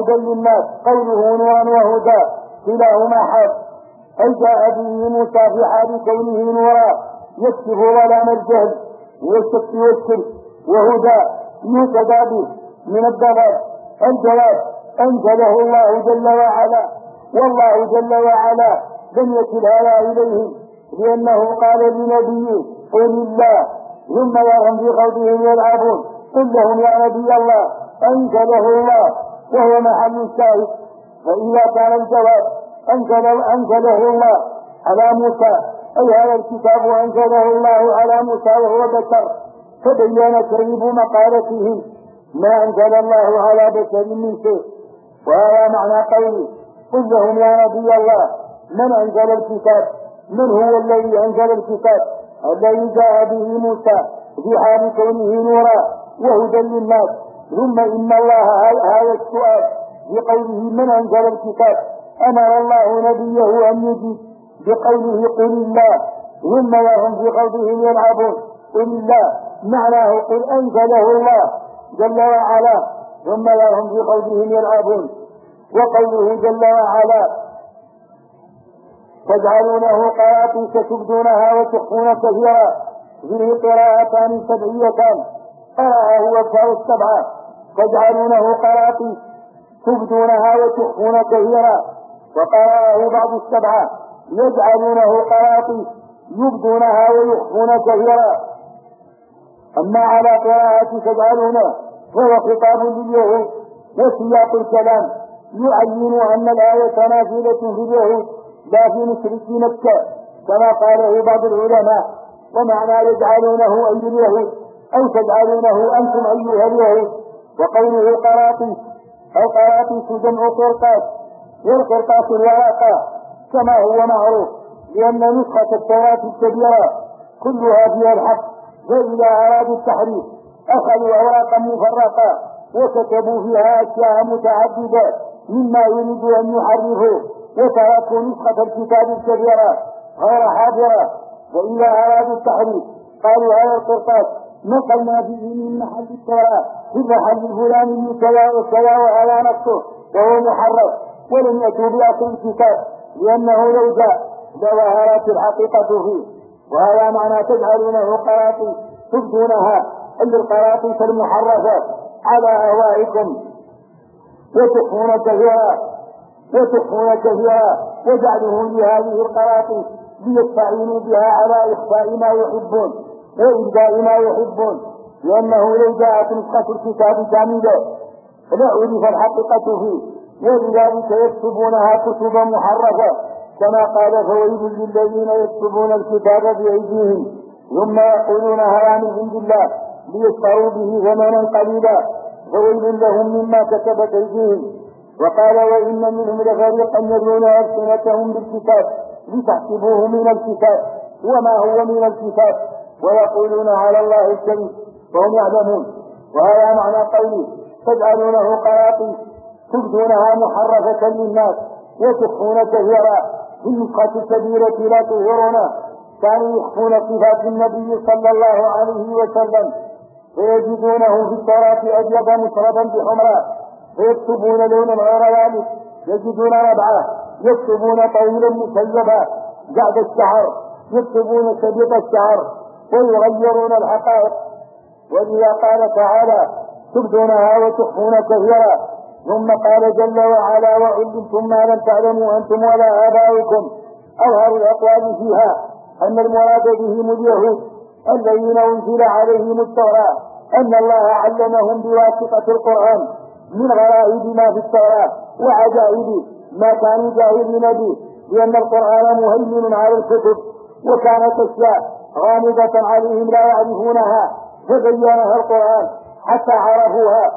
وهدى للناس قوله نورا وهدى كلاهما حق، أي جاء به موسى في حال كونه نورا يكشف ظلام الجهل والشك والشرك، وهدى يهتدى به من الضلال. الجواب أنزله الله جل وعلا، والله جل وعلا لم يكل هذا إليه، لأنه قال لنبيه قل الله ثم وهم في خوضهم يلعبون. قل لهم يا نبي الله أنزله الله، وهو محل الشاهد. فإذا كان الجواب أنزله الله على موسى، أي هذا الكتاب أنزله الله على موسى وهو بشر، فبين كذب مقالته ما أنزل الله على بشر من شيء. وهذا معنى قوله قل لهم يا نبي الله من أنزل الكتاب، من هو الذي أنزل الكتاب الذي جاء به موسى في حال كونه نورا وهدى للناس. ثم إن الله هذا السؤال بقوله من أنزل الكتاب أمر الله نبيه أن يجيب بقوله قل الله، ثم وهم في خوضهم يلعبون. قل الله معناه قل أنزله الله جل وعلا ثم وهم في خوضهم يلعبون. وقوله جل وعلا تجعلونه قراطيس تبدونها وتخفون كثيرا، فيه قراءتان سبعيتان قرأه وابتعوا السبعة. تجعلونه قراطيس تبدونها وتخفون كثيرا، وقرأه بعض السبعة يجعلونه قراطيس يبدونها ويخفون كثيرا. أما على قراءة تجعلونه فهو خطاب لليهود، وسياق الكلام يعين أن الآية نازلة في اليهود لا في مشركي مكة كما قاله بعض العلماء. ومعنى يجعلونه أي اليهود أو تجعلونه أنتم أيها اليهود. وقوله قراطيس أو قراطيس جمع قرطاس، والقرطاس الورقة كما هو معروف، لأن نسخة التوراة الكبيرة كلها فيها الحق، وإذا أرادوا التحريف أخذوا أوراقا مفرقة وكتبوا فيها أشياء متعددة مما يريد أن يحرفوا، وتركوا نسخة الكتاب الكبيرة غير حاضرة. وإذا أرادوا التحريف قالوا هذا القرطاس نقلنا به من محل التوراة في المحل الفلاني كذا وكذا وهذا نفسه وهو محرف، ولم يأتوا بأصل الكتاب لأنه لو جاء لظهرت الحقيقة فيه. وهذا معنى تجعلونه قراطيس تبدونها أي القراطيس المحرفة على أهوائكم وتخفون كثيرا وجعلهم لهذه القراطيس ليستعينوا بها على إخفاء ما يحبون وإبداء ما يحبون، لأنه لو جاءت نسخة الكتاب كاملة لعرف الحقيقة فيه، ولذلك يكتبونها كتبا محرفة كما قال فويل للذين يكتبون الكتاب بأيديهم ثم يقولون هذا من عند الله ليشتروا به ثمنا قليلا فويل لهم مما كتبت أيديهم. وقال وإن منهم لفريقا يدعون ألسنتهم بالكتاب لتحسبوه من الكتاب وما هو من الكتاب ويقولون على الله الكذب وهم يعلمون. وهذا معنى قوله تجعلونه قراطيس تبدونها محرفة للناس وتخفون كثيرا. في النسخة الكبيرة لا تظهرون كانوا يخفون صفات النبي صلى الله عليه وسلم فيجدونه في التوراة أبيض مشربا بحمراء فيكتبون لونا غير ذلك، يجدون ربعه يكتبون طويلا مسيبا بعد الشعر، يكتبون شديد الشعر ويغيرون الحقائق. ولذا قال تعالى تبدونها وتخفون كثيرا، ثم قال جل وعلا وعلمتم ما لم تعلموا أنتم ولا آباؤكم. أظهر الأقوال فيها أن المراد بهم اليهود الذين أنزل عليهم التوراة، أن الله علمهم بواسطة القرآن من غرائب ما في التوراة وعجائب ما كانوا جاهلين به، لأن القرآن مهيمن على الكتب وكانت أشياء غامضة عليهم لا يعرفونها فبينها القرآن حتى عرفوها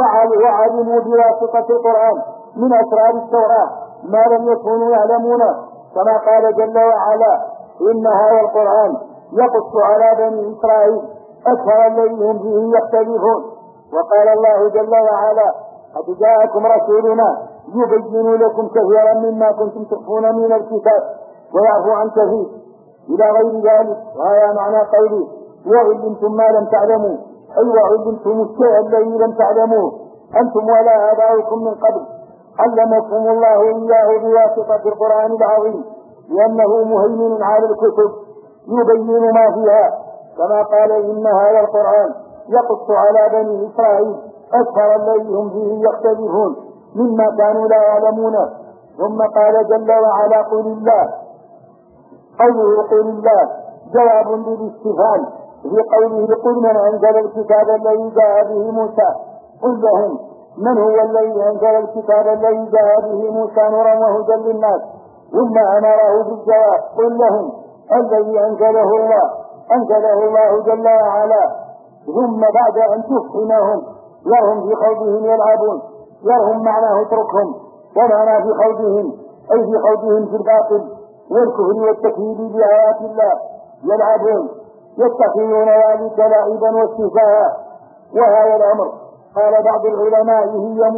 وعلموا بواسطة القرآن من أسرار التوراة ما لم يكونوا يعلمونه، كما قال جل وعلا إن هذا القرآن يقص على بني إسرائيل أكثر الذي هم فيه يختلفون. وقال الله جل وعلا قد جاءكم رسولنا يبين لكم كثيرا مما كنتم تخفون من الكتاب ويعفو عن كثير إلى غير ذلك. وهذا معنى قوله وعلمتم ما لم تعلموا، أي وعلمتم الشيء الذي لم تعلموه أنتم ولا آباؤكم من قبل علمكم الله إياه بواسطة القرآن العظيم، لأنه مهيمن على الكتب يبين ما فيها، كما قال إن هذا القرآن يقص على بني إسرائيل أكثر الذي هم فيه يختلفون مما كانوا لا يعلمون. ثم قال جل وعلا قل الله، قوله قل الله جواب للاستفهام في قوله قل من أنزل الكتاب الذي جاء به موسى، قل لهم من هو الذي أنزل الكتاب الذي جاء به موسى نورا وهدى للناس، ثم أمره بالجواب قل لهم الذي أنزله الله جل وعلا، ثم بعد أن تفهمهم يرهم في خوضهم يلعبون، يرهم معناه اتركهم، ومعنى في خوضهم أي في خوضهم في الباطل والكفر والتكذيب بآيات الله يلعبون، يتخذون ذلك لعبا واستهزاء. وهذا الأمر قال بعض العلماء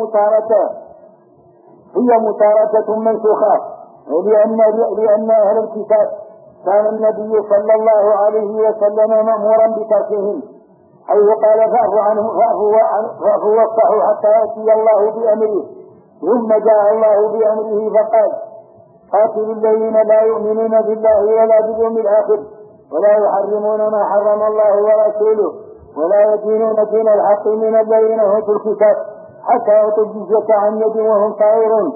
هي متاركة منسوخة، لأن أهل الكتاب كان النبي صلى الله عليه وسلم مأمورا بتركهم، حيث قال فاعفوا واصفحوا حتى يأتي الله بأمره، ثم جاء الله بأمره فقال قاتلوا الذين لا يؤمنون بالله ولا باليوم الآخر ولا يحرمون ما حرم الله ورسوله ولا يدينون دين الحق من الذين اوتوا الكتاب حتى يعطوا الجزية عن يد وهم صاغرون.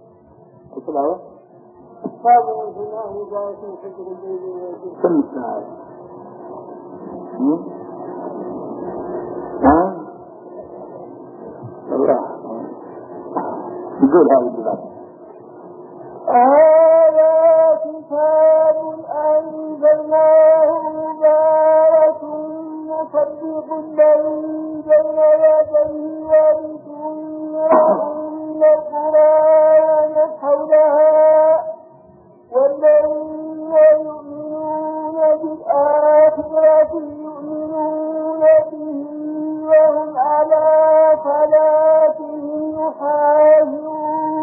يقول هذا كتاب أنزلناه مبارك مصدق الذي بين يديه ولتنذر أم القرى ومن حولها والذين يؤمنون بالآخرة يؤمنون به وهم على صلاتهم يحافظون.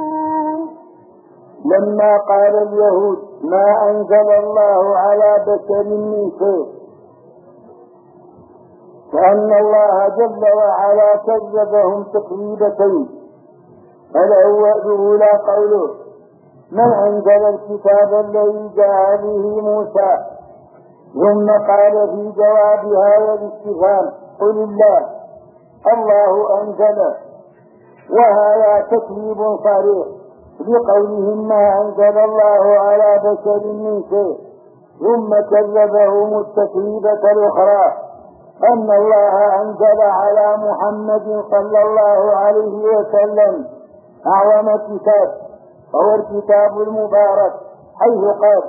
لما قال اليهود ما أنزل الله على بشر من شيء، كأن الله جل وعلا كذبهم تكذيبتين. الأولى قوله من أنزل الكتاب الذي جاء به موسى، ثم قال في جواب هذا الاستفهام قل الله أنزله، وهذا تكذيب صريح بقولهم ما أنزل الله على بشر من شيء، ثم كذبهم التكذيبة الأخرى أن الله أنزل على محمد صلى الله عليه وسلم أعظم كتاب وهو الكتاب المبارك، حيث قال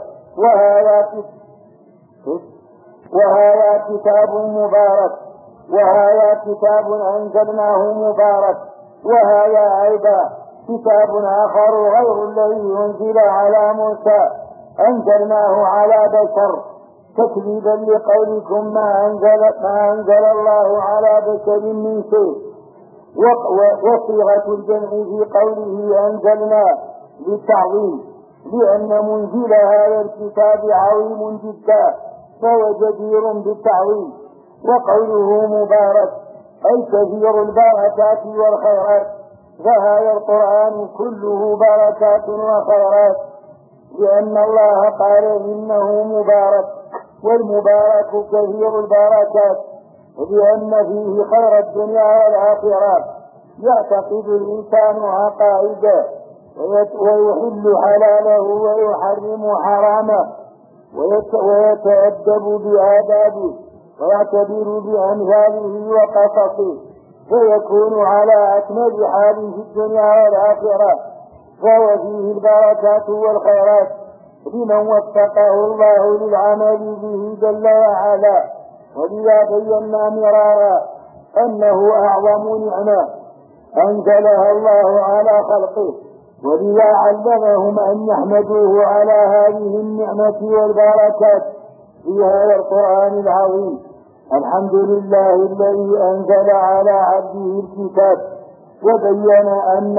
وهذا كتاب مبارك، وهذا كتاب أنزلناه مبارك، وهذا أيضا كتاب آخر غير الذي أنزل على موسى أنزلناه على بشر، تكذيبا لقولكم ما أنزل الله على بشر من شيء. وصيغة الجمع في قوله أنزلنا للتعظيم، لأن منزل هذا الكتاب عظيم جدا فهو جدير بالتعظيم. وقوله مبارك أي كثير البركات والخيرات، فهذا القرآن كله بركات وخيرات، لأن الله قال إنه مبارك، والمبارك كثير البركات، لأن فيه خير الدنيا والآخرة. يعتقد الإنسان عقائده ويحل حلاله ويحرم حرامه ويتأدب بآدابه ويعتبر بأمثاله وقصصه، فيكون على أكمل حال في الدنيا والآخرة، فهو فيه البركات والخيرات لمن وفقه الله للعمل به جل وعلا. ولذا بينا مرارا أنه أعظم نعمة أنزلها الله على خلقه، ولذا علمهم أن يحمدوه على هذه النعمة والبركات في هذا القرآن العظيم. الحمد لله الذي أنزل على عبده الكتاب، وبين أن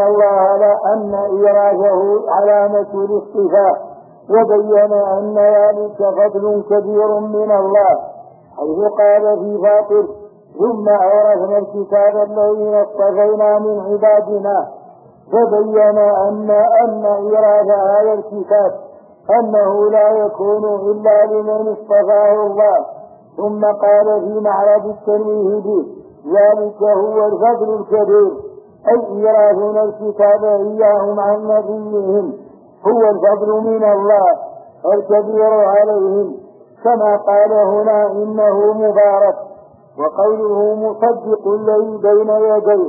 إيراثه علامة الاصطفاء، وبين أن ذلك فضل كبير من الله، حيث قال في فاطر ثم أورثنا الكتاب الذين اصطفينا من عبادنا فبين أن إيراد هذا الكتاب أنه لا يكون إلا لمن اصطفاه الله. ثم قال في معرض التنويه به: ذلك هو الفضل الكبير، أي إيرادنا الكتاب إياهم عن نبيهم هو الفضل من الله الكبير عليهم، كما قال هنا: إنه مبارك. وقوله مصدق الذي بين يديه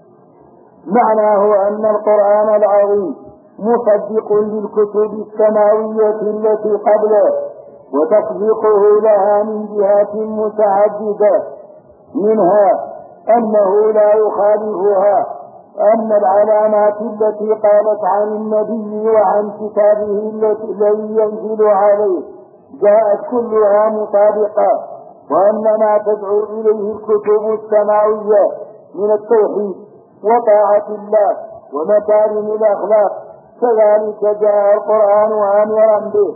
معناه أن القرآن العظيم مصدق للكتب السماوية التي قبله، وتصديقه لها من جهات متعددة، منها أنه لا يخالفها، أن العلامات التي قالت عن النبي وعن كتابه الذي ينزل عليه جاءت كلها مطابقة، وأن ما تدعو إليه الكتب السماوية من التوحيد وطاعة الله ومكارم الأخلاق كذلك جاء القرآن آمرا به.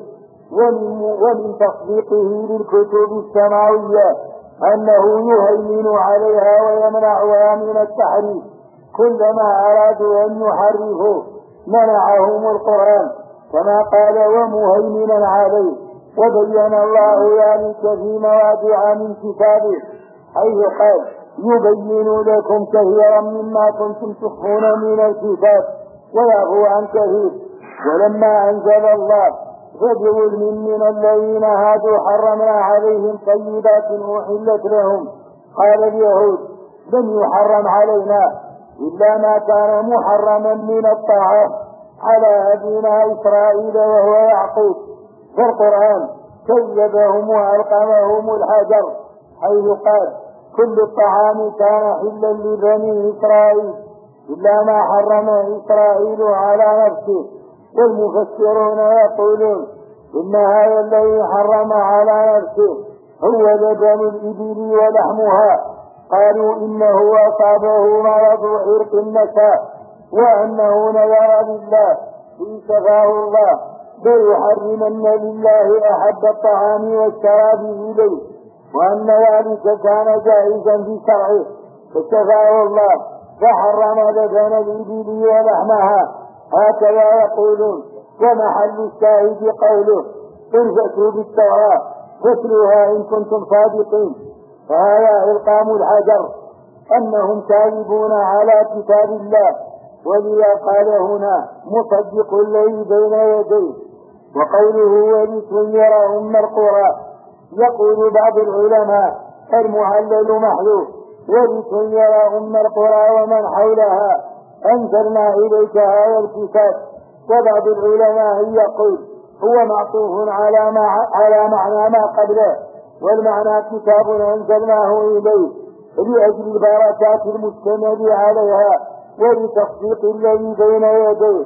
ومن تصديقه للكتب السماوية أنه يهيمن عليها ويمنعها من التحريف، كلما أرادوا أن يحرفوا منعهم القرآن، كما قال: ومهيمنا عليه. وبين الله ذلك في مواضع من كتابه، حيث قال: يبين لكم كثيرا مما كنتم تخفون من الكتاب ويعفو عن كثير. ولما أنزل الله فبظلم من الذين هادوا حرمنا عليهم طيبات أحلت لهم، قال اليهود: لم يحرم علينا إلا ما كان محرما من الطعام على أبينا إسرائيل وهو يعقوب. فالقرآن كذبهم وألقمهم الحجر، حيث قال: كل الطعام كان حلا لبني إسرائيل إلا ما حرم إسرائيل على نفسه. والمفسرون يقولون: إن هذا الذي حرم على نفسه هو لبن الإبل ولحمها. قالوا: إنه أصابه مرض عرق النساء، وأنه نذر لله إن شفاه الله ليحرمن لله أحب الطعام والشراب إليه، وأن ذلك كان جائزا في شرعه فشفاه الله فحرم لبن الإبل ولحمها. هكذا يقولون. ومحل الشاهد قوله: قل فأتوا بالتوراة فاتلوها إن كنتم صادقين. فهذا إلقام الحجر أنهم كاذبون على كتاب الله، ولذا قال هنا: مصدق الذي بين يديه. وقوله: ولتنذر أم القرى، يقول بعض العلماء: المعلل محذوف، ولتنذر أم القرى ومن حولها أنزلنا إليك هذا الكتاب. وبعض العلماء يقول: هو معطوف على معنى ما قبله، والمعنى كتاب أنزلناه إليه لأجل البركات المستند عليها ولتصديق الذي بين يديه.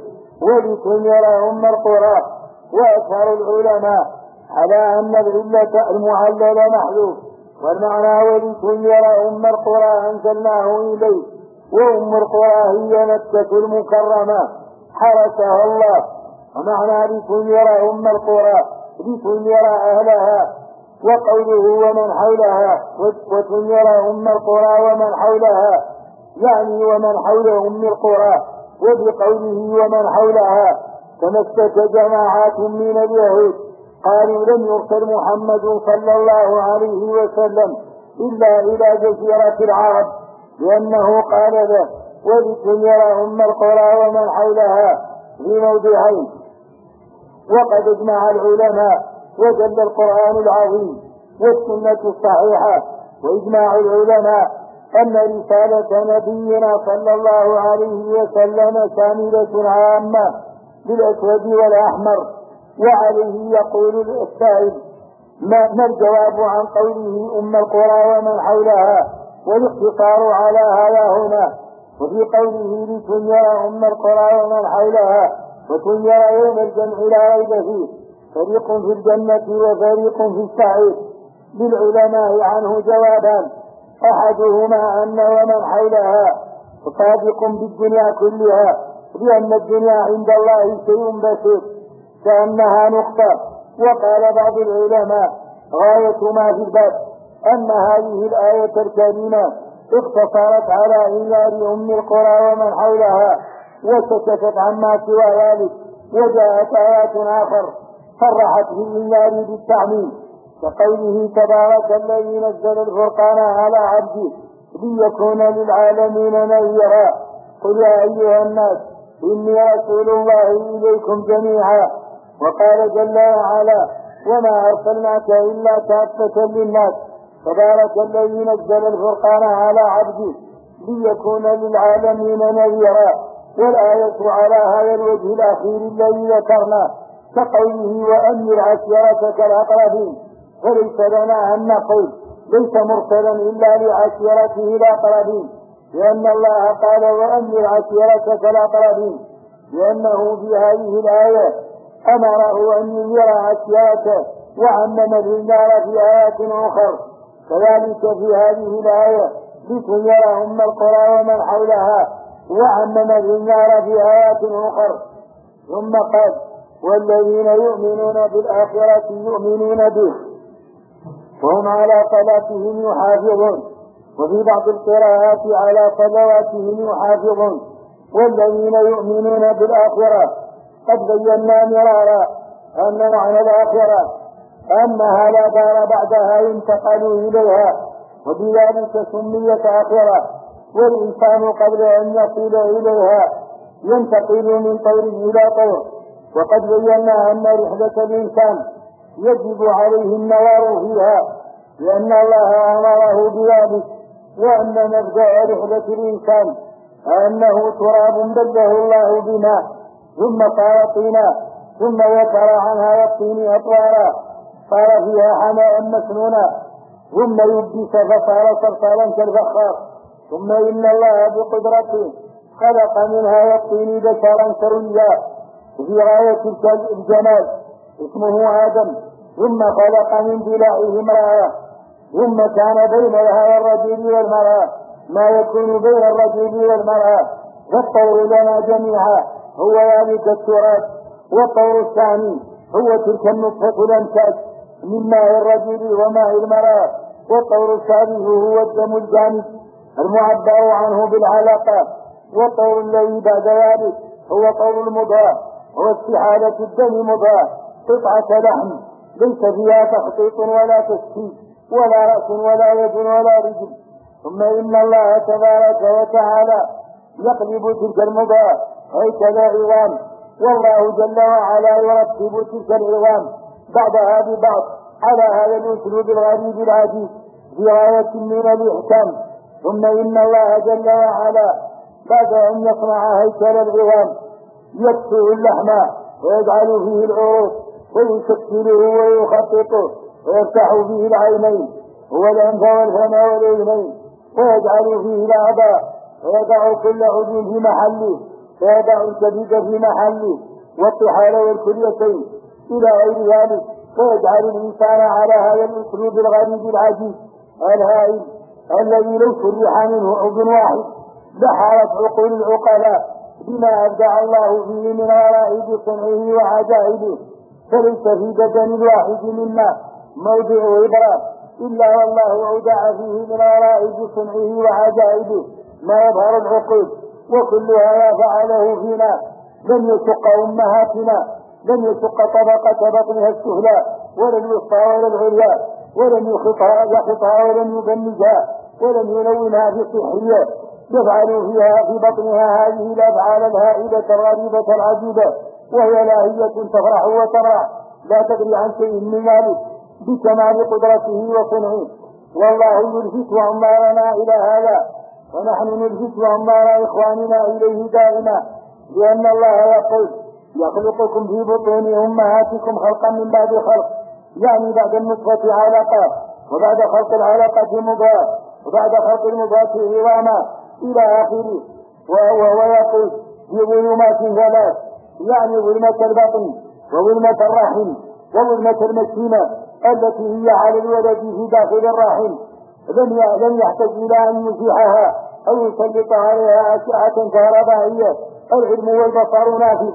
ولتنذر أم القرى. وأكثر العلماء على أن العلة المعلل محذوف، والمعنى ولتنذر أم القرى أنزلناه إليه. وأم القرى هي مكة المكرمة حرسها الله، ومعنى لتنذر أم القرى لتنذر أهلها. وقوله ومن حولها وتنذر أم القرى ومن حولها يعني ومن حول أم القرى. وبقوله ومن حولها تمسك جماعات من اليهود قالوا: لم يرسل محمد صلى الله عليه وسلم إلا إلى جزيرة العرب، لأنه قال له: ولتنذر أم القرى ومن حولها في موضعين. وقد اجمع العلماء ودل القرآن العظيم والسنة الصحيحة وإجماع العلماء أن رسالة نبينا صلى الله عليه وسلم شاملة عامة للأسود والأحمر. وعليه يقول السائل: ما الجواب عن قوله أم القرى ومن حولها؟ والاختصار على هذا هنا. وفي قوله لتنذر أم القرى ومن حولها وتنذر يوم الجمع لا ريب فيه فريق في الجنة وفريق في السعير. للعلماء عنه جوابان: أحدهما أن ومن حولها صادق بالدنيا كلها، لأن الدنيا عند الله شيء بسيط كأنها نقطة. وقال بعض العلماء: غاية ما في الباب أن هذه الآية الكريمة اقتصرت على إنذار أم القرى ومن حولها، وسكتت عما سوى ذلك، وجاءت آيات آخر صرحت بالإنذار بالتعميم، كقوله تبارك الذي نزل الفرقان على عبده ليكون للعالمين نذيرا. قل يا أيها الناس إني رسول الله إليكم جميعا. وقال جل وعلا وما أرسلناك إلا كافة للناس. تبارك الذي نزل الفرقان على عبده ليكون للعالمين نذيرا. والآية على هذا الوجه الأخير الذي ذكرنا، كقوله وأنذر عشيرتك الأقربين، فليس لنا أن نقول ليس مرسلا إلا لعشيرته الأقربين، لأن الله قال وأنذر عشيرتك الأقربين، لأنه في هذه الآية أمره أن ينذر عشيرته وعمم الإنذار في آيات أخرى. كذلك في هذه الآية لتنذر أم القرى ومن حولها، وعمم الإنذار في آيات أخرى. ثم قال والذين يؤمنون بالآخرة يؤمنون به وهم على صلاتهم يحافظون، وفي بعض القراءات على صلواتهم يحافظون. والذين يؤمنون بالآخرة قد بينا مرارا أن معنى الآخرة أنها لا دار بعدها ينتقل إليها، وبذلك سميت آخرة. والإنسان قبل أن يصل إليها ينتقل من طور إلى طور. وقد بينا أن رحلة الإنسان يجب عليه النوار فيها، لأن الله أمره بذلك، وأن مبدأ رحلة الإنسان أنه تراب بله الله بماء ثم صار طينا، ثم ذكر عنها والطين أطوارا صار فيها حماء مسنونا، ثم يبدس فصار صرصارا كالفخار، ثم إن الله بقدرته خلق منها والطين بشرا سويا في غاية الجمال اسمه آدم، ثم خلق من ضلعه امرأة، ثم كان بين هذا الرجل والمرأة ما يكون بين الرجل والمرأة، فالطور لنا جميعا هو ذلك التراب، والطور الثاني هو تلك النطفة الأمشاج من ماء الرجل وماء المرأة، والطور الثالث هو الدم الجامد المعبر عنه بالعلاقة، والطور الذي بعد ذلك هو طور المضاء، واستحالة الدم مضاء قطعة لحم ليس فيها تخطيط ولا تسكيت ولا رأس ولا يد ولا رجل. ثم إن الله تبارك وتعالى يقلب تلك المضاء هيكل عظام، والله جل وعلا يرتب تلك العظام بعضها ببعض على هذا الأسلوب الغريب العجيب في غاية من الإحكام. ثم إن الله جل وعلا بعد أن يصنع هيكل العظام يكسر اللحم ويجعل فيه العروق ويشكله ويخططه ويفتح فيه العينين والأنف والفم والأذنين ويجعل فيه الأعضاء ويضع كل عضو في محله، ويضع الكبد في محله والطحال والكليتين إلى غير ذلك، ويجعل الإنسان على هذا الأسلوب الغريب العجيب الهائل الذي لو شرح منه عضو واحد لحارت عقول العقلاء بما أبدع الله فيه من غرائب صنعه وعجائبه. فليس في بدن الواحد منا موضع عبرة إلا والله أودع فيه من غرائب صنعه وعجائبه ما يظهر العقول، وكل هذا فعله فينا. لم يشق أمهاتنا، لم يشق طبقة بطنها السهلى ولا الوسطى ولا العليا، ولم يخطها ولم يبنجها ولم يلونها في صحية، يفعل فيها في بطنها هذه الأفعال الهائلة الغريبة العجيبة، وهي لاهية تفرح وترى لا تدري عن شيء من ذلك بكمال قدرته وصنعه. والله يلفت أمارنا إلى هذا، ونحن نلفت أمار إخواننا إليه دائما، لأن الله يقول يخلقكم في بطون أمهاتكم خلقا من بعد خلق، يعني بعد النطفة علقة، وبعد خلق العلقة مضغة، وبعد خلق المضغة عظاما إلى آخره. وهو يقول في ظلمات ثلاث، يعني ظلمة البطن وظلمة الرحم وظلمة المسكينة التي هي على الولد في داخل الرحم، لم يحتاج إلى أن يزيحها أو يسلط عليها أشعة كهربائية. العلم والبصر نافذ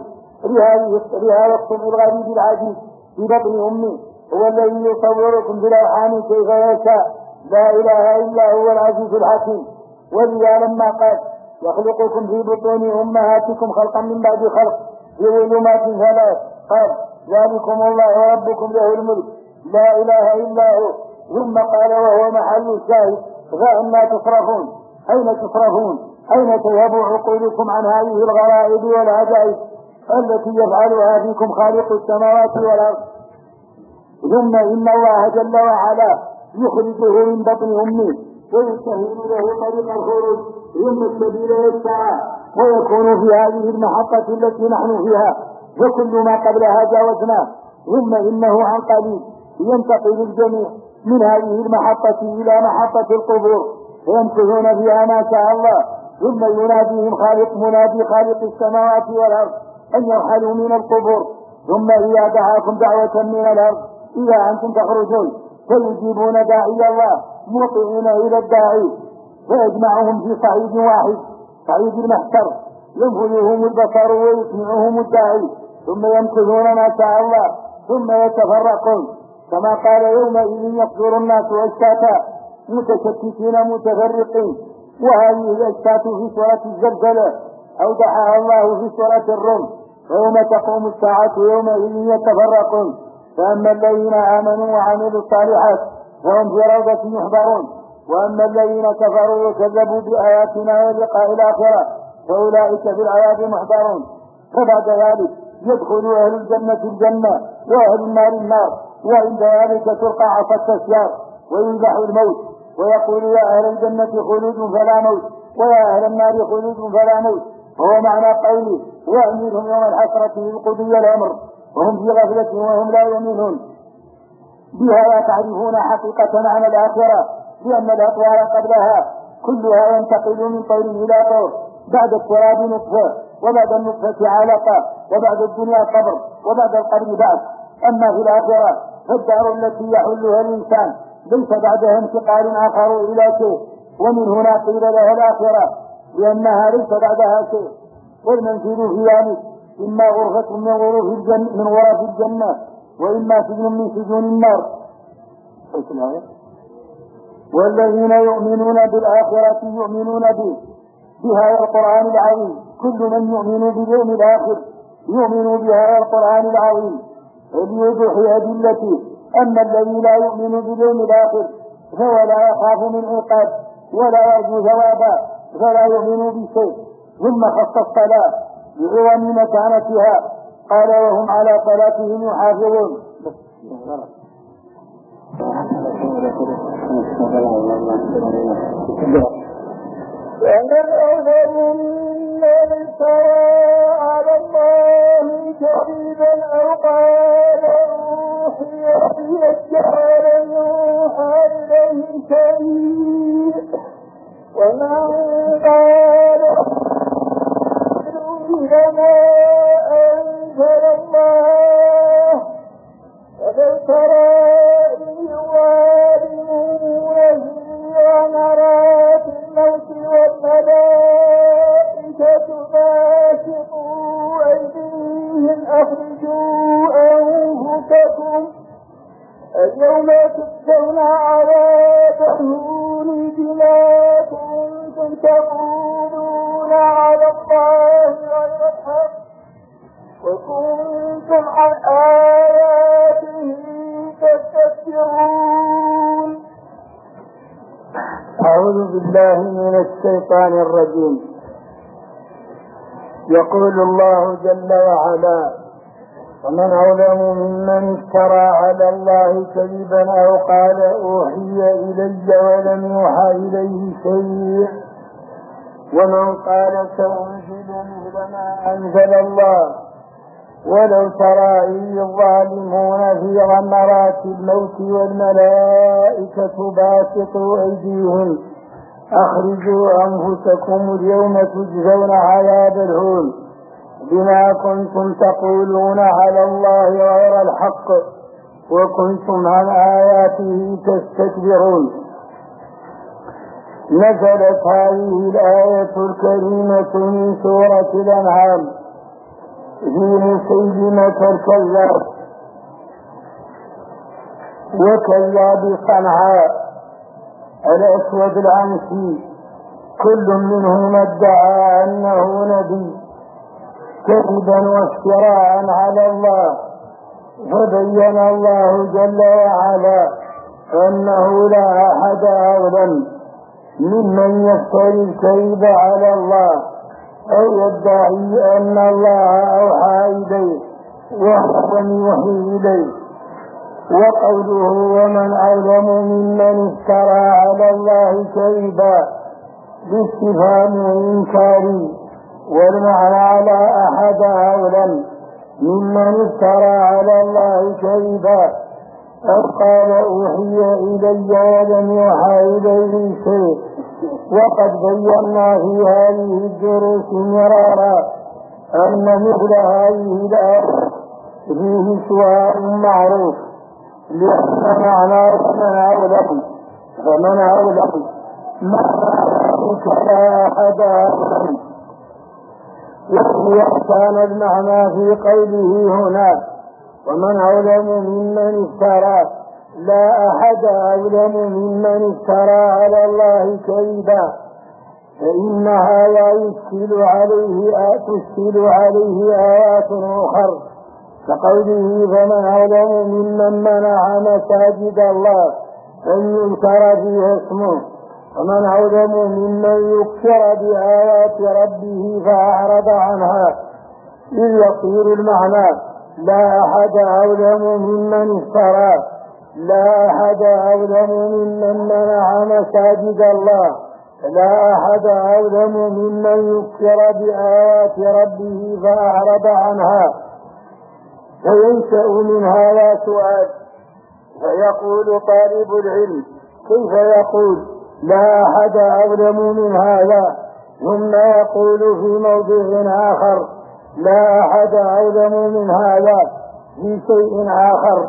لهذا الصنع الغريب العجيب في بطن أمه، هو الذي يصوركم بالأرحام كيف يشاء، لا إله إلا هو العزيز الحكيم. ولذا لما قال يخلقكم في بطون أمهاتكم خلقا من بعد خلق في ظلمات ثلاث. قال ذلكم الله ربكم له الملك لا إله إلا هو. ثم قال وهو محل الشاهد فأنا تصرفون؟ أين تصرفون؟ أين تذهب عقولكم عن هذه الغرائب والعجائب التي يفعلها فيكم خالق السماوات والأرض؟ ثم إن الله جل وعلا يخرجه من بطن أمه ويسهل له طريق الخروج ثم السبيل يسعى ويكون في هذه المحطة التي نحن فيها وكل ما قبلها جاوزناه. ثم إنه عن قليل ينتقل الجميع من هذه المحطة إلى محطة القبور فيمكثون فيها ما شاء الله. ثم يناديهم منادي خالق السماوات والأرض أن يرحلوا من القبور. ثم إذا دعاكم دعوة من الأرض إذا أنتم تخرجون فيجيبون داعي الله مطيعين إلى الداعي فيجمعهم في صعيد واحد صعيد المحشر ينفذهم البصر ويسمعهم الداعي ثم يمكثون ما شاء الله ثم يتفرقون كما قال يومئذ يصدر الناس أشتاتا متشتتين متفرقين. وهذه الأشتات في سورة الزلزلة أودعها الله في سورة الروم ويوم تقوم الساعة يومئذ يتفرقون فأما الذين آمنوا وعملوا الصالحات فهم في روضة يحبرون وأما الذين كفروا وكذبوا بآياتنا ولقاء الآخرة فأولئك في العذاب محضرون. فبعد ذلك يدخل أهل الجنة الجنة وأهل النار النار وعند ذلك تلقى عصا التسيار وينزح الموت ويقول يا أهل الجنة خلود فلا موت ويا أهل النار خلود فلا موت. وهو معنى قوله وأميرهم يوم الحسرة إذ قضي الأمر وهم في غفلة وهم لا يؤمنون. بها تعرفون حقيقة عن الآخرة لأن الأطوار قبلها كلها ينتقل من طور إلى طور بعد التراب نطفة وبعد النطفة علقة وبعد الدنيا قبر وبعد القبر بعث. أما في الآخرة فالدار التي يحلها الإنسان ليس بعدها انتقال آخر إلى شيء ومن هنا قيل لها الآخرة لأنها ليس بعدها شيء. والمنزل في ذلك إما غرفة من غرف الجنة وإما سجن من سجون النار. والذين يؤمنون بالآخرة يؤمنون بها القرآن العظيم. كل من يؤمن باليوم الآخر يؤمن بها القرآن العظيم ليوضح أدلته. أما الذي لا يؤمن باليوم الآخر فهو لا يخاف من عقاب ولا يرجو ثوابا فلا يؤمن بشيء. ثم خص الصلاة بعظم مكانتها قال وهم على صلاتهم يحافظون. ومن أظلم ممن افترى على الله كذبا أو قال أوحي إلي ولم يوحى إليه شيء ومن قال إنما أنزل الله فلو ترى إذ الظالمون في غمرات الموت والملائكة باسطوا أيديهم أخرجوا أنفسكم اليوم تجزون عذاب الهون بما كنتم تقولون على الله غير الحق وكنتم عن آياته تستكبرون. أعوذ بالله من الشيطان الرجيم. يقول الله جل وعلا ومن أظلم ممن افترى على الله كذبا أو قال أوحي إلي ولم يوحى إليه شيء ومن قال سأنزل مثل ما أنزل الله ولو ترى إذ الظالمون في غمرات الموت والملائكة باسطوا أيديهم أخرجوا أنفسكم اليوم تجزون عذاب الهون بما كنتم تقولون على الله غير الحق وكنتم عن آياته تستكبرون. نزلت هذه الآية الكريمة من سورة الأنعام في مسيلمة الكذاب وكذاب صنعاء الأسود العنسي كل منهما ادعى أنه نبي كذبا وافتراء على الله، فبين الله جل وعلا أنه لا أحد أظلم ممن يفتري الكذب على الله أو يدعي أن الله أوحى إليه وهو يوحي إليه. وقوله ومن أظلم ممن افترى على الله كذبا باستفهام إنكاري، والمعنى على أحد أظلم ممن افترى على الله كذبا أو قال أوحي إلي ولم يوحى إليه شيء. وقد بينا في هذه الدروس مرارا أن مثل هذه الآية فيه سؤال معروف، لأن معنى فمن أظلم لا أحد أظلم. كان المعنى في قوله هنا ومن أظلم ممن افترى لا أحد أظلم ممن افترى على الله كذبا، فإن هذا تشكل عليه آيات أخرى كقوله فمن أظلم ممن منع مساجد الله أن يذكر فيها اسمه، ومن أظلم ممن يكفر بآيات ربه فأعرض عنها، إذ يصير المعنى لا أحد أظلم ممن افترى لا أحد أظلم ممن منع مساجد الله لا أحد أظلم ممن يكفر بآيات ربه فأعرض عنها. فينشأ من هذا سؤال، فيقول طالب العلم كيف يقول لا أحد أظلم من هذا، ثم يقول في موضع آخر لا أحد أظلم من هذا في شيء آخر.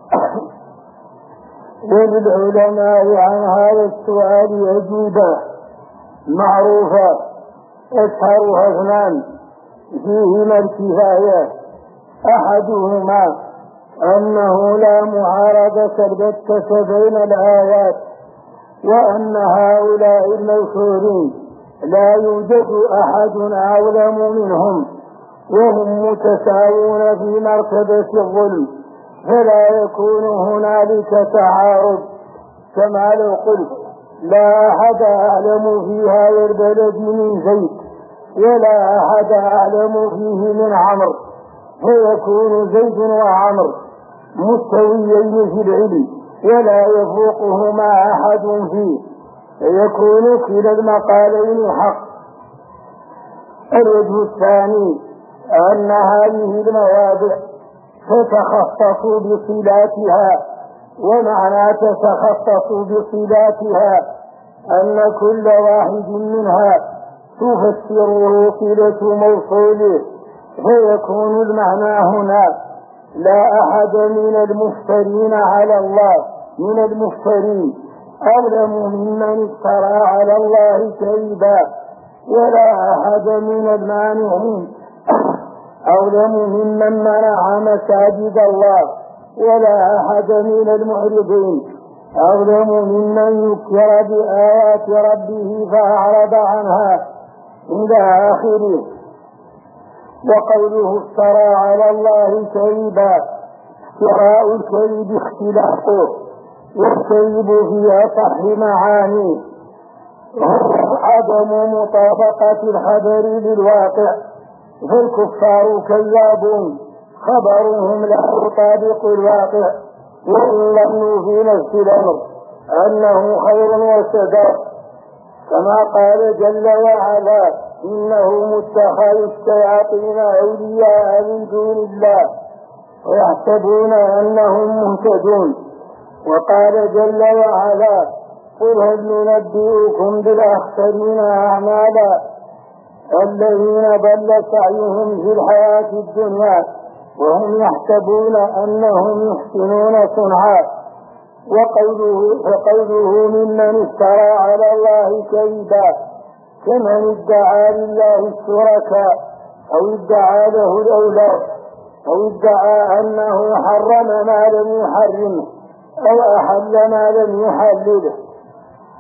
وللعلماء عن هذا السؤال أجوبة معروفة أشهرها اثنان فيهما الكفاية. أحدهما أنه لا معارضة البتة بين الآيات، وأن هؤلاء المشهورين لا يوجد أحد أظلم منهم، وهم متساوون في مرتبة الظلم، فلا يكون هنالك تعارض. كما لو قلت لا أحد أعلم في هذا البلد من زيد ولا أحد أعلم فيه من عمرو، فيكون زيد وعمرو مستويين في العلم ولا يفوقهما أحد فيه، فيكون كلا المقالين حق. الوجه الثاني أن هذه المواضع تتخصص بصلاتها، ومعنى تتخصص بصلاتها أن كل واحد منها تفسره صلة موصوله، فيكون المعنى هنا لا أحد من المفترين على الله من المفترين أظلم ممن افترى على الله كذبا، ولا أحد من المانعين أظلم ممن منع مساجد الله، ولا أحد من المعرضين أظلم ممن يكفر بآيات ربه فأعرض عنها إلى آخره. وقوله افترى على الله كذبا، افتراء الكذب اختلاقه، والكذب في أصح معانيه عدم مطابقة الخبر للواقع، فالكفار كذابون خبرهم لا يطابق الواقع، وإن ظنوا في نفس الأمر أنه خير وسداد، كما قال جل وعلا إنهم اتخذوا الشياطين أولياء من دون الله ويحسبون أنهم مهتدون. وقال جل وعلا قل هل ننبئكم بالأخسرين أعمالا الذين ضل سعيهم في الحياة الدنيا وهم يحسبون أنهم يحسنون صنعا. وقوله ممن افترى على الله كذبا كمن ادعى لله الشركاء أو ادعى له الأولاد أو ادعى أنه حرم ما لم يحرمه أو أحل ما لم يحلله.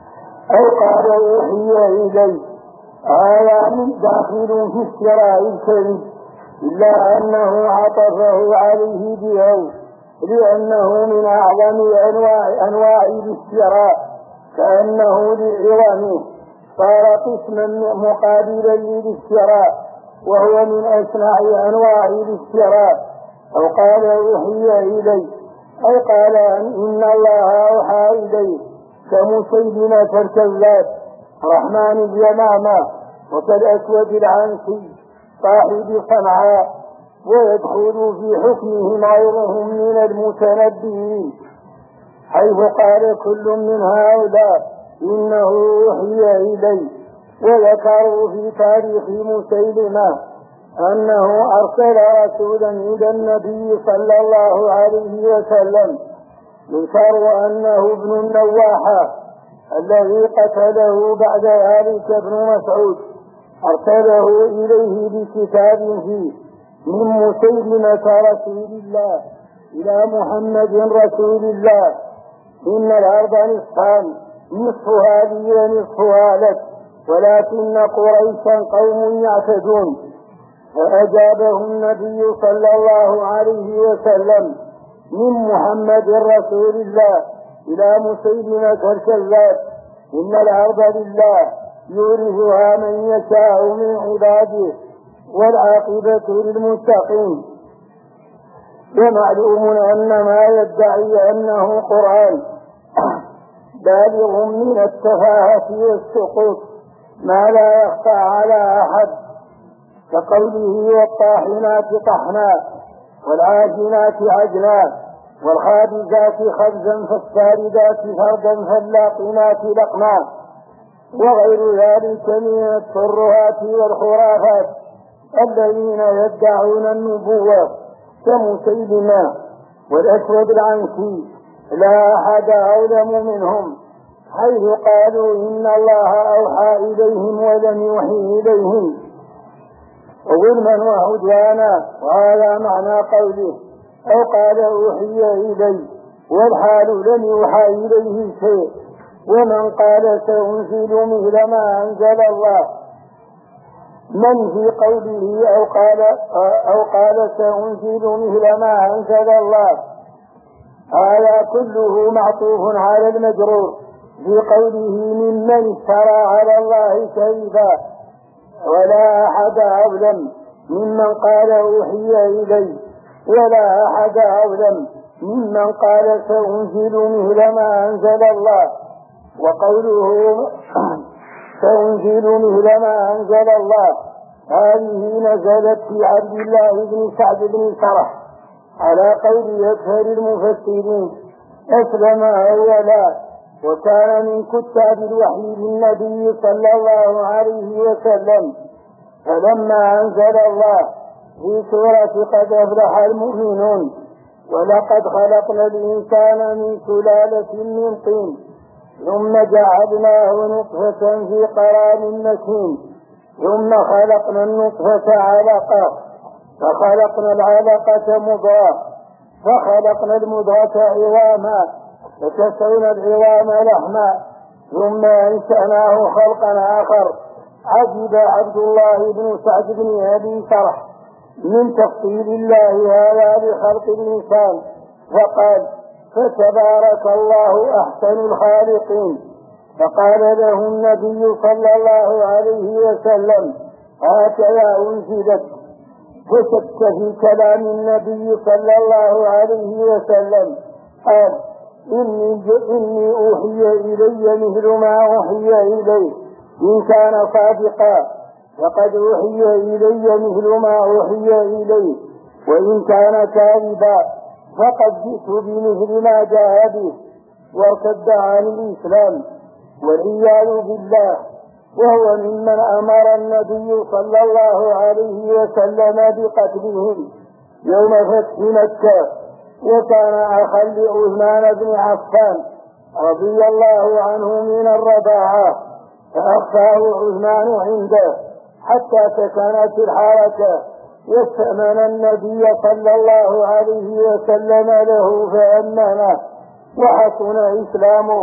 أو قال أوحي إلي آية داخل في الشراء الكريم، إلا أنه عطفه عليه بأو، لأنه من أعظم أنواع الاشتراء، كأنه لعظمه صار قسما مقابلا للاشتراء، وهو من أشنع أنواع الاشتراء. أو قال أوحي إلي أو قال إن الله أوحى إليه، كمسيلمة الكذاب رحمن اليمامة، وكالأسود العنسي صاحب صنعاء، ويدخل في حكمهم غيرهم من المتنبئين، حيث قال كل من هؤلاء إنه أوحي إلي. وذكروا في تاريخ مسيلمة أنه أرسل رسولا إلى النبي صلى الله عليه وسلم، يذكر أنه ابن النواحة الذي قتله بعد ذلك ابن مسعود، أرسله إليه بكتاب فيه من مسيلمة رسول الله إلى محمد رسول الله، إن الأرض نصفان، نصفها لي ونصفها لك، ولكن قريشا قوم يعتدون. فأجابه النبي صلى الله عليه وسلم من محمد رسول الله إلى مسيلمة الكذاب: إن الأرض لله يورثها من يشاء من عباده والعاقبة للمتقين. ومعلوم أن ما يدعي أنه قرآن بالغ من التفاهة والسقوط ما لا يخفى على أحد، كقوله والطاحنات طحنا والعاجنات عجنا والخابزات خبزا فالساردات فردا فاللاقنات لقنا، وغير ذلك من الترهات والخرافات الذين يدعون النبوة كمسيلمة والأسود العنسي، لا أحد أعلم منهم، حيث قالوا إن الله أوحى إليهم ولم يوحي إليهم ظلما وعدوانا. وهذا معنى قوله أو قال أوحي إلي والحال لم يوحى إليه شيء. ومن قال سأنزل مثل ما أنزل الله، من في قوله أو قال سأنزل مثل ما أنزل الله، هذا كله معطوف على المجرور في قوله ممن افترى على الله كذبا، ولا أحد أظلم ممن قال أوحي إلي، ولا أحد أظلم ممن قال سأنزل مثل ما أنزل الله. وقوله سأنزل مثل ما أنزل الله هذه نزلت في عبد الله بن سعد بن سرح على قول أكثر المفسرين، أسلم أولا وكان من كتاب الوحي للنبي صلى الله عليه وسلم. فلما أنزل الله في سورة قد أفلح المؤمنون ولقد خلقنا الإنسان من سلالة من طين ثم جعلناه نطفة في قرار مكين ثم خلقنا النطفة علقة فخلقنا العلقة مضغة فخلقنا المضغة عظاما فكسونا العظام لحما ثم أنشأناه خلقا آخر. عجب عبد الله بن سعد بن أبي سرح من تفصيل الله هذا لخلق الإنسان، فقال فتبارك الله أحسن الخالقين. فقال له النبي صلى الله عليه وسلم هكذا أنزلت. فشك في كلام النبي صلى الله عليه وسلم، قال إني أوحي إلي مثل ما أوحي إليه، إن كان صادقا فقد أوحي إلي مثل ما أوحي إليه، وإن كان كاذبا فقد جئت بمثل ما جاء به، وارتد عن الإسلام والعياذ بالله. وهو ممن أمر النبي صلى الله عليه وسلم بقتلهم يوم فتح مكة، وكان أخا لعثمان بن عفان رضي الله عنه من الرضاعة، فأخفاه عثمان عنده حتى سكنت الحركة، واستأمن النبي صلى الله عليه وسلم له فأمنه وحسن إسلامه.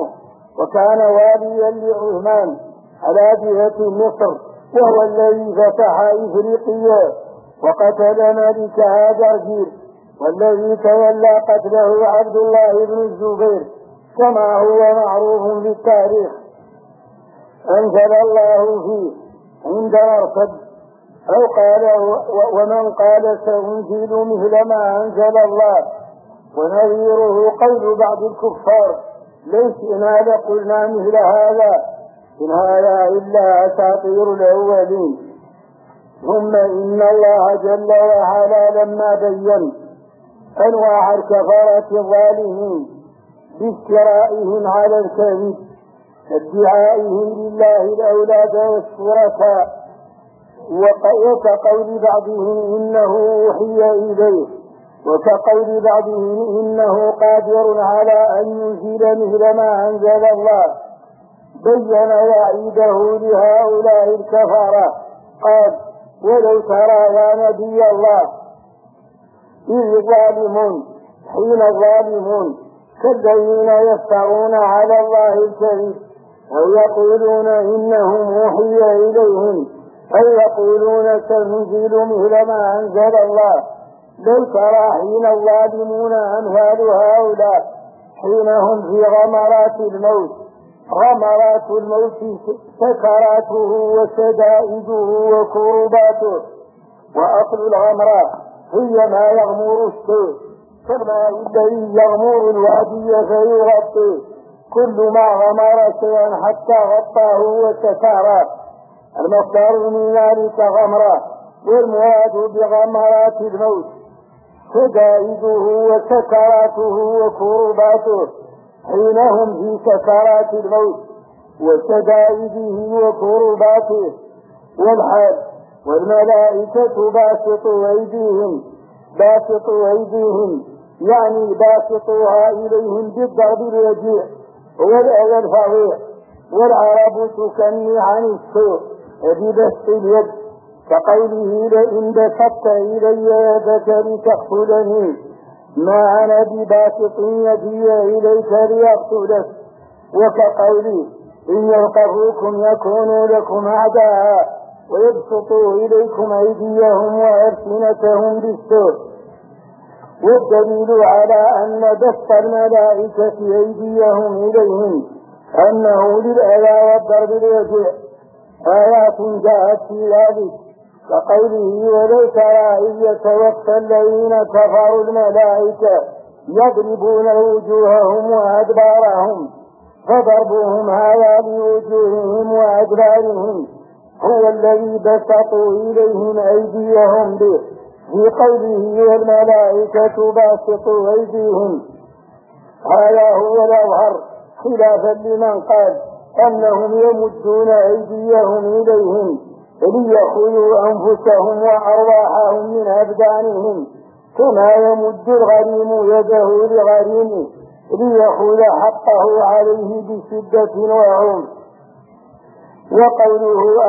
وكان واليا لعثمان على جهة مصر، وهو الذي فتح إفريقيا وقتل ملك هاجر، والذي تولى قتله عبد الله بن الزبير كما هو معروف بالتاريخ. أنزل الله فيه عند مرصد أو قال ومن قال سأنزل مثل ما أنزل الله، ونظيره قول بعض الكفار ليس إن هذا قلنا مثل هذا إن هذا إلا أساطير الأولين. ثم إن الله جل وعلا لما بين أنواع الكفرة الظالمين بافترائهم على الكذب كادعائهم لله الأولاد والشركاء، وكقول بعضهم إنه أوحي إليه، وكقول بعضهم إنه قادر على أن ينزل مثل ما أنزل الله، بين وعيده لهؤلاء الكفرة. قال: ولو ترى يا نبي الله إذ الظالمون حين الظالمون كالذين يفترون على الله الكذب أو يقولون إنهم أوحي إليهم أو يقولون سننزل مثل ما أنزل الله، لو ترى حين الظالمون أمثال هؤلاء حين هم في غمرات الموت سكراته وشدائده وكرباته. وأصل الغمرة هي ما يغمر الشيء كما الذي يغمر الوادي فيغطي، كل ما غمر شيئا حتى غطاه وستاره. المصدر من ذلك غمرة، والمراد بغمرات الموت شدائده وسكراته وكرباته حين هم في سكرات الموت وشدائده وكرباته. والحال والملائكة باسطوا أيديهم يعني باسطوها إليهم بالضرب الوجيع والأذى الفظيع. والعرب تكني عن السوء ببسط اليد كقوله: لئن بسطت إلي يدك لتقتلني ما أنا بباسط يدي إليك لأقتلك. وكقوله: إن يلقفوكم يكونوا لكم أعداء ويبسطوا إليكم أيديهم وألسنتهم بالسوء. والدليل على أن بسط الملائكة أيديهم إليهم أنه للأذى والضرب الوجيع. آيات جاءت في ذلك كقوله: ولو ترى إذ يتوفى الذين كفروا الملائكة يضربون وجوههم وأدبارهم فضربهم هذا بوجوههم وأدبارهم هو الذي بسطوا إليهم أيديهم به، في قوله: والملائكة باسطوا أيديهم. هذا هو الأظهر، خلافا لمن قال أنهم يمدون أيديهم إليهم ليأخذوا أنفسهم وأرواحهم من أبدانهم، كما يمد الغريم يده لغريمه ليأخذ حقه عليه بشدة وعنف. وقوله: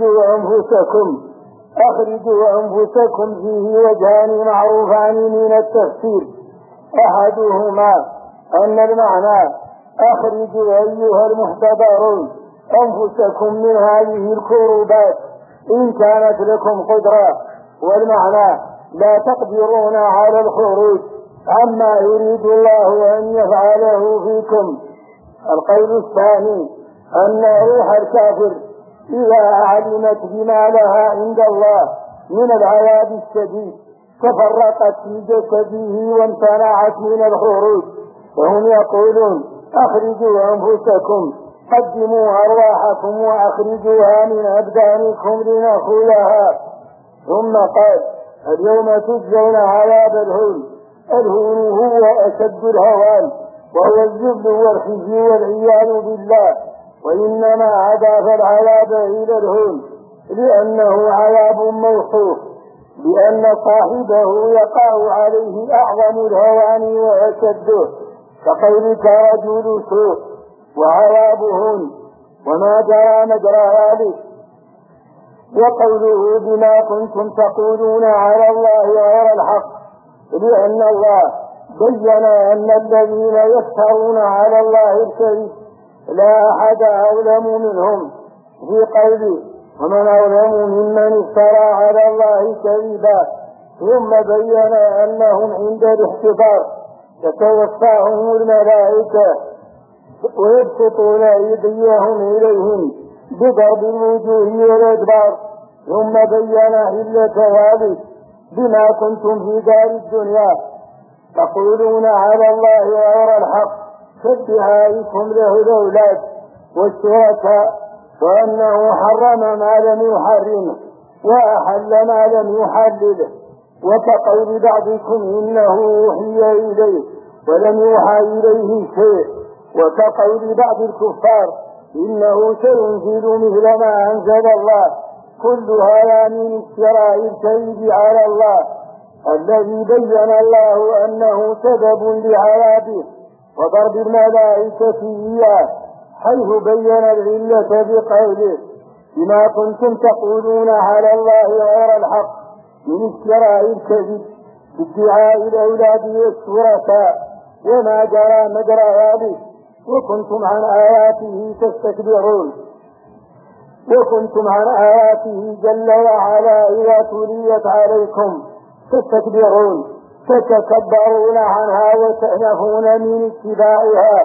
أخرجوا أنفسكم فيه وجهان معروفان من التفسير. أحدهما أن المعنى: أخرجوا أيها المحتضرون أنفسكم من هذه الكروبات إن كانت لكم قدرة، والمعنى: لا تقدرون على الخروج عما يريد الله أن يفعله فيكم. القول الثاني أن روح الكافر إذا علمت بما لها عند الله من العذاب الشديد تفرقت في جسده وامتنعت من الخروج، وهم يقولون: أخرجوا أنفسكم، قدموا أرواحكم وأخرجوها من أبدانكم لنأخذها. ثم قال: اليوم تجزون عذاب الهون. الهون هو أشد الهوان، وهو الذل والخزي والعياذ بالله، وإنما أضاف العذاب إلى الهون لأنه عذاب موصوف، لأن صاحبه يقع عليه أعظم الهوان وأشده، كقولك رجل سوء وعذاب هون وما جرى مجرى ذلك. وقوله: بما كنتم تقولون على الله غير الحق، لأن الله بين أن الذين يفترون على الله الكذب لا أحد أظلم منهم في قوله ومن أظلم ممن افترى على الله كذبا، ثم بين أنهم عند الاحتضار تتوفاهم الملائكة ويبسطون أيديهم إليهم بضرب الوجوه والأدبار، ثم بين علة ذلك بما كنتم في دار الدنيا تقولون على الله غير الحق كادعائكم له الأولاد والشركاء، وأنه حرم ما لم يحرمه وأحل ما لم يحلله، وكقول بعضكم إنه أوحي إليه ولم يوحى إليه شيء، وكقول بعض الكفار إنه سينزل مثل ما أنزل الله. كل هذا من افتراء الكذب على الله الذي بين الله أنه سبب لعذابه وضرب الملائكة إياه، حيث بين العلة بقوله بما كنتم تقولون على الله غير الحق من افتراء الكذب بادعاء الأولاد والشركاء وما جرى مجرى ذلك، وكنتم عن آياته تستكبرون، وكنتم عن آياته جل وعلا إذا تليت عليكم تستكبرون تتكبرون عنها وتأنفون من اتباعها،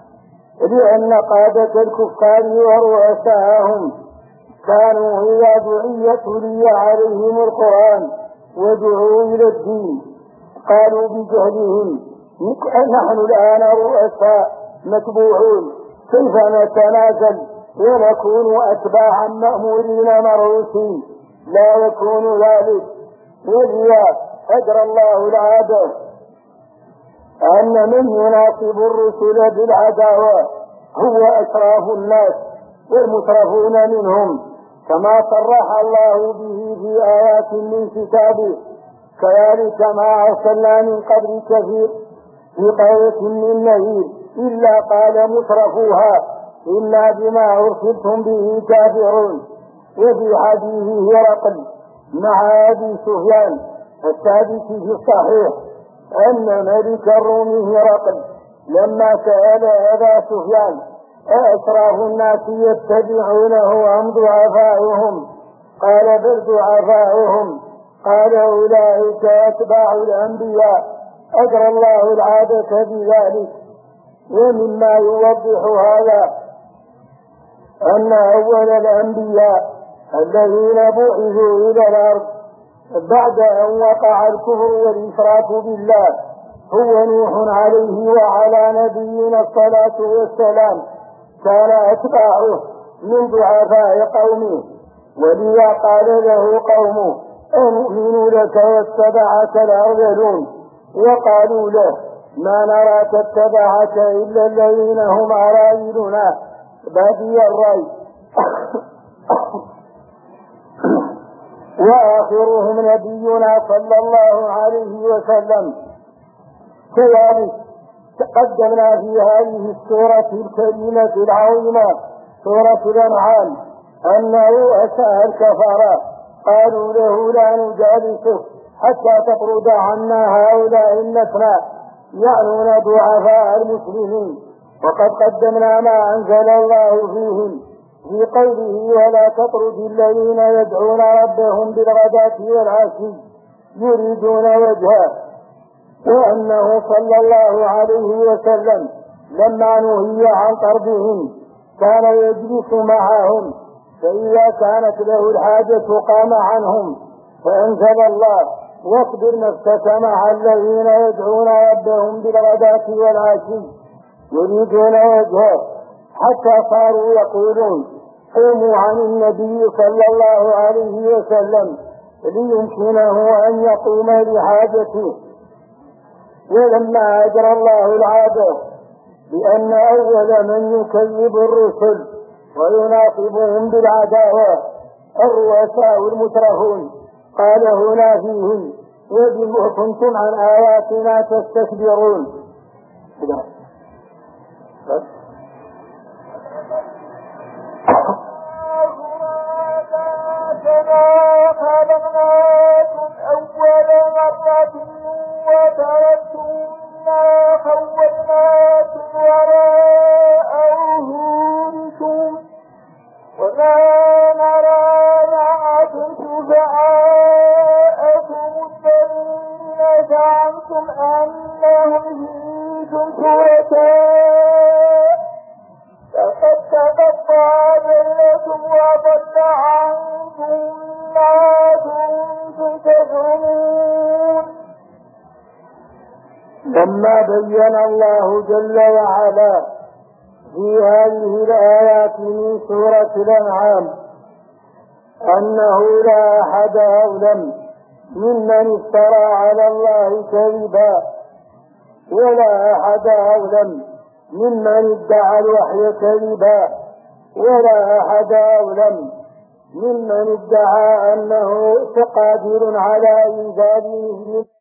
لأن قادة الكفار ورؤساءهم كانوا إذا تلي عليهم القرآن ودعوا إلى الدين قالوا بجهلهم نحن الآن رؤساء متبوعون كيف نتنازل ونكون أتباعا مأمورين مرؤوسين، لا يكون ذلك. ولذا أجرى الله العادة أن من يناصب الرسل بالعداوة هو أشراف الناس والمترفون منهم، كما صرح الله به في آيات من كتابه، كذلك ما أرسلنا من قبل كثير في قرية من نذير إلا قال مترفوها إنا بما أرسلتم به كافرون. وفي حديث هرقل مع أبي سفيان الثابت في الصحيح أن ملك الروم هرقل لما سأل أبا سفيان أشراف الناس يتبعونه أم ضعفاؤهم؟ قال بل ضعفاؤهم. قال أولئك أتباع الأنبياء. أجرى الله العادة بذلك. ومما يوضح هذا أن أول الأنبياء الذين بعثوا إلى الأرض بعد أن وقع الكفر والإشراك بالله هو نوح عليه وعلى نبينا الصلاة والسلام، كان أتباعه من ضعفاء قومه، ولذا قال له قومه أنؤمن لك واتبعك الأرذلون، وقالوا له ما نراك اتبعك إلا الذين هم أراذلنا بادي الرأي. وآخرهم نبينا صلى الله عليه وسلم. كذلك تقدمنا في هذه السورة الكريمة العظيمة سورة الأنعام أن رؤساء الكفرة قالوا له لا نجالسه حتى تطرد عنا هؤلاء النسل يعنون ضعفاء المسلمين، وقد قدمنا ما أنزل الله فيهم في قوله ولا تطرد الذين يدعون ربهم بالغداة والعشي يريدون وجهه، وأنه صلى الله عليه وسلم لما نهي عن طردهم كان يجلس معهم، فإذا كانت له الحاجة قام عنهم، فأنزل الله واصبر نفسك مع الذين يدعون ربهم بالغداة والعشي يريدون وجهه، حتى صاروا يقولون قوموا عن النبي صلى الله عليه وسلم ليمكنه أن يقوم لحاجته. ولما أجرى الله العادة بأن أول من يكذب الرسل ويناقبهم بالعداوة الرؤساء المترفون قال هنا فيهم وبما كنتم عن آياتنا تستكبرون. خلقناكم أول مرة وتركتم إنا خولناكم وراء ظهوركم وما نرى معكم شفعاءكم الذين زعمتم أنهم فيكم شركاء فقد تقطع بينكم وضل عنكم ما كنتم تزعمون. لما بين الله جل وعلا في هذه الآيات من سورة الأنعام أنه لا أحد أظلم ممن افترى على الله كذبا ولا أحد أظلم ممن ادعى الوحي كذبا ولا أحد أظلم ممن ادعى أنه قادر على إنزال